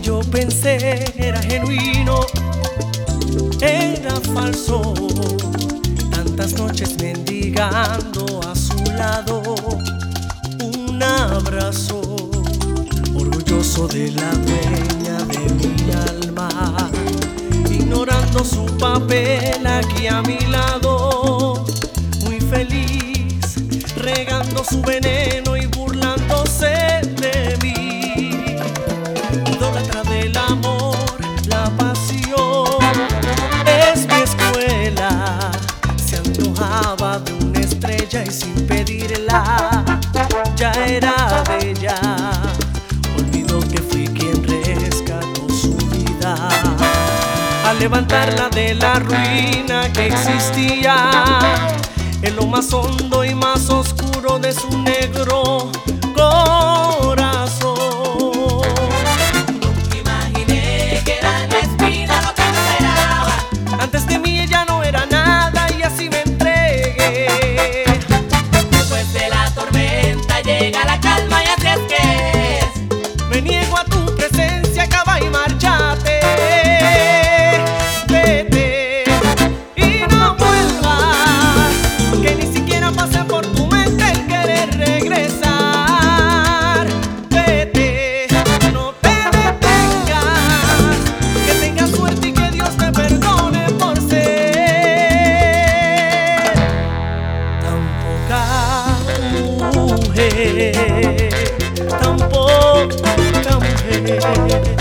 yo pensé era genuino era falso. Tantas noches mendigando a su lado un abrazo, orgulloso de la dueña de mi alma, ignorando su papel aquí a mi lado, muy feliz, regando su veneno y burlándose de mí. Idólatra del amor, la pasión es mi escuela. Se antojaba de una estrella y sin pedirla ya era de ella. Olvidó que fui quien rescató su vida al levantarla de la ruina que existía en lo más hondo y más oscuro de su negro corazón. Nunca imaginé que era la espina lo que me esperaba. Antes de mí ella no era nada y así me entregué. Después de la tormenta llega la calma y así es que es. Me niego a tu presencia, acaba y márchate. Vete y no vuelvas, que ni siquiera pase por tu mente el querer regresar. Vete, no te detengas, que tengas suerte y que Dios te perdone por ser tan poca mujer, tan poca mujer.